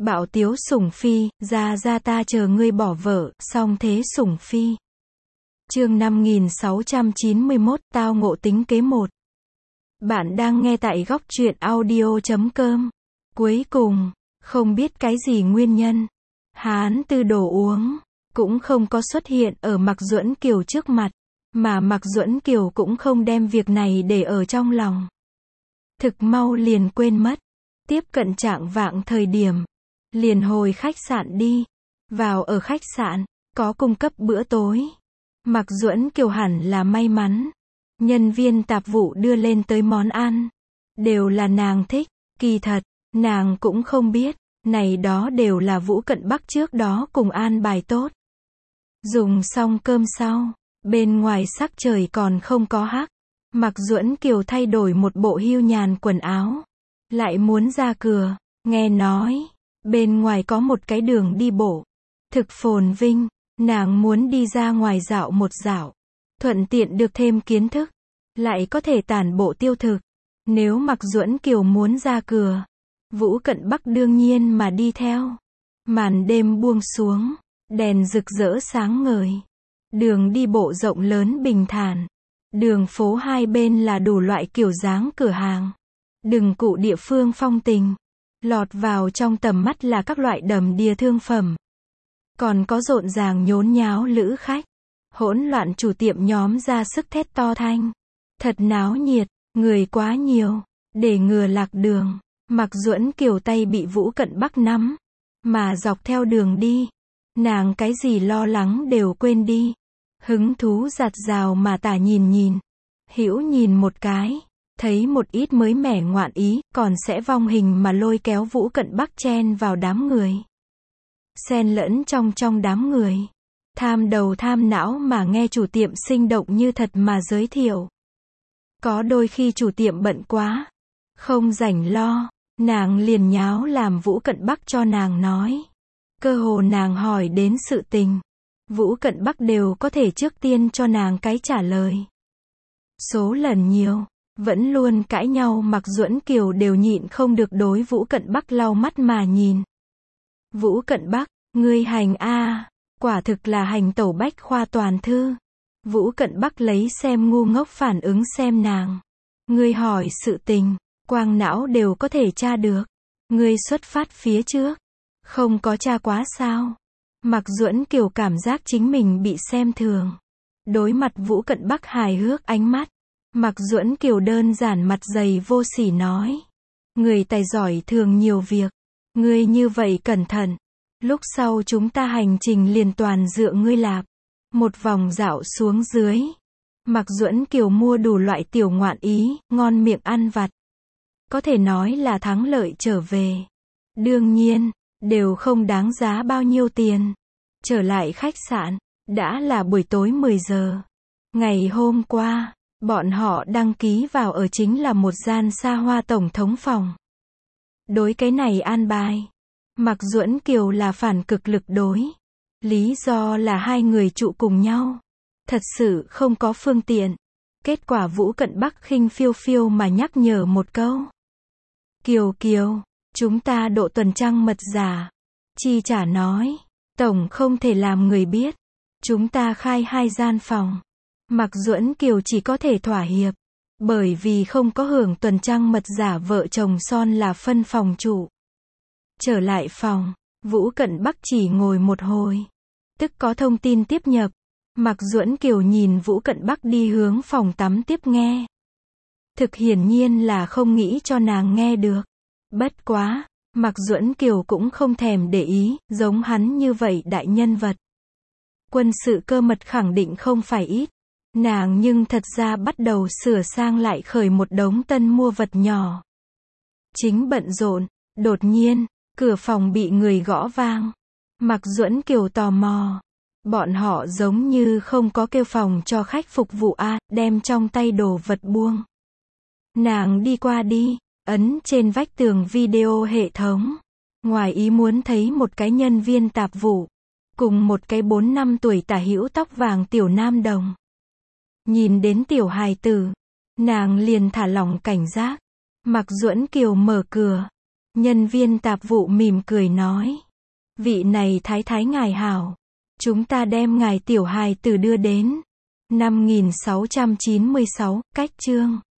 Bạo tiếu sủng phi, ra ta chờ ngươi bỏ vợ, song thế sủng phi. Chương 5691, tao ngộ tính kế 1. Bạn đang nghe tại góc truyện audio.com. Cuối cùng, không biết cái gì nguyên nhân, Hán Tư đồ uống cũng không có xuất hiện ở Mạc Duẫn Kiều trước mặt, mà Mạc Duẫn Kiều cũng không đem việc này để ở trong lòng. Thực mau liền quên mất. Tiếp cận trạng vạng thời điểm, liền hồi khách sạn đi. Vào ở khách sạn, có cung cấp bữa tối. Mạc Duẫn Kiều hẳn là may mắn. Nhân viên tạp vụ đưa lên tới món ăn, đều là nàng thích. Kỳ thật, nàng cũng không biết, này đó đều là Vũ Cận Bắc trước đó cùng an bài tốt. Dùng xong cơm sau, bên ngoài sắc trời còn không có hắc. Mạc Duẫn Kiều thay đổi một bộ hưu nhàn quần áo, lại muốn ra cửa, nghe nói, bên ngoài có một cái đường đi bộ, thực phồn vinh, nàng muốn đi ra ngoài dạo một dạo, thuận tiện được thêm kiến thức, lại có thể tản bộ tiêu thực. Nếu Mạc Duẫn Kiều muốn ra cửa, Vũ Cận Bắc đương nhiên mà đi theo. Màn đêm buông xuống, đèn rực rỡ sáng ngời, đường đi bộ rộng lớn bình thản, đường phố hai bên là đủ loại kiểu dáng cửa hàng, đừng cụ địa phương phong tình. Lọt vào trong tầm mắt là các loại đầm đìa thương phẩm, còn có rộn ràng nhốn nháo lữ khách, hỗn loạn chủ tiệm nhóm ra sức thét to thanh, thật náo nhiệt, người quá nhiều, để ngừa lạc đường. Mạc Duẫn Kiều tay bị Vũ Cận Bắc nắm, mà dọc theo đường đi, nàng cái gì lo lắng đều quên đi, hứng thú dạt dào mà tả nhìn, hữu nhìn một cái, thấy một ít mới mẻ ngoạn ý, còn sẽ vong hình mà lôi kéo Vũ Cận Bắc chen vào đám người. Xen lẫn trong đám người, tham đầu tham não mà nghe chủ tiệm sinh động như thật mà giới thiệu. Có đôi khi chủ tiệm bận quá, không rảnh lo, nàng liền nháo làm Vũ Cận Bắc cho nàng nói. Cơ hồ nàng hỏi đến sự tình, Vũ Cận Bắc đều có thể trước tiên cho nàng cái trả lời. Số lần nhiều, vẫn luôn cãi nhau Mạc Duẫn Kiều đều nhịn không được đối Vũ Cận Bắc lau mắt mà nhìn. Vũ Cận Bắc, ngươi hành a, quả thực là hành tẩu bách khoa toàn thư. Vũ Cận Bắc lấy xem ngu ngốc phản ứng xem nàng. Ngươi hỏi sự tình, quang não đều có thể tra được. Ngươi xuất phát phía trước, không có tra quá sao? Mạc Duẫn Kiều cảm giác chính mình bị xem thường. Đối mặt Vũ Cận Bắc hài hước ánh mắt, Mạc Duẫn Kiều đơn giản mặt dày vô sỉ nói. Người tài giỏi thường nhiều việc. Ngươi như vậy cẩn thận, lúc sau chúng ta hành trình liền toàn dựa ngươi lạp. Một vòng dạo xuống dưới, Mạc Duẫn Kiều mua đủ loại tiểu ngoạn ý, ngon miệng ăn vặt. Có thể nói là thắng lợi trở về. Đương nhiên, đều không đáng giá bao nhiêu tiền. Trở lại khách sạn, đã là buổi tối 10 giờ. Ngày hôm qua, bọn họ đăng ký vào ở chính là một gian xa hoa tổng thống phòng. Đối cái này an bài, Mạc Duẫn Kiều là phản cực lực đối. Lý do là hai người trụ cùng nhau, thật sự không có phương tiện. Kết quả Vũ Cận Bắc khinh phiêu phiêu mà nhắc nhở một câu. Kiều, chúng ta độ tuần trăng mật giả. Chi trả nói, tổng không thể làm người biết. Chúng ta khai 2 gian phòng. Mạc Duẫn Kiều chỉ có thể thỏa hiệp, bởi vì không có hưởng tuần trăng mật giả vợ chồng son là phân phòng trụ. Trở lại phòng, Vũ Cận Bắc chỉ ngồi một hồi, tức có thông tin tiếp nhập. Mạc Duẫn Kiều nhìn Vũ Cận Bắc đi hướng phòng tắm tiếp nghe. Thực hiển nhiên là không nghĩ cho nàng nghe được. Bất quá, Mạc Duẫn Kiều cũng không thèm để ý, giống hắn như vậy đại nhân vật. Quân sự cơ mật khẳng định không phải ít. Nàng nhưng thật ra bắt đầu sửa sang lại khởi một đống tân mua vật nhỏ. Chính bận rộn, đột nhiên, cửa phòng bị người gõ vang. Mạc Duẫn Kiều tò mò. Bọn họ giống như không có kêu phòng cho khách phục vụ đem trong tay đồ vật buông. Nàng đi qua đi, ấn trên vách tường video hệ thống. Ngoài ý muốn thấy một cái nhân viên tạp vụ, cùng một cái 4-5 tuổi tả hữu tóc vàng tiểu nam đồng. Nhìn đến tiểu hài tử, nàng liền thả lỏng cảnh giác. Mạc Duẫn Kiều mở cửa, Nhân viên tạp vụ mỉm cười nói. Vị này thái thái ngài hảo. Chúng ta đem ngài tiểu hài tử đưa đến. 5696, cách chương.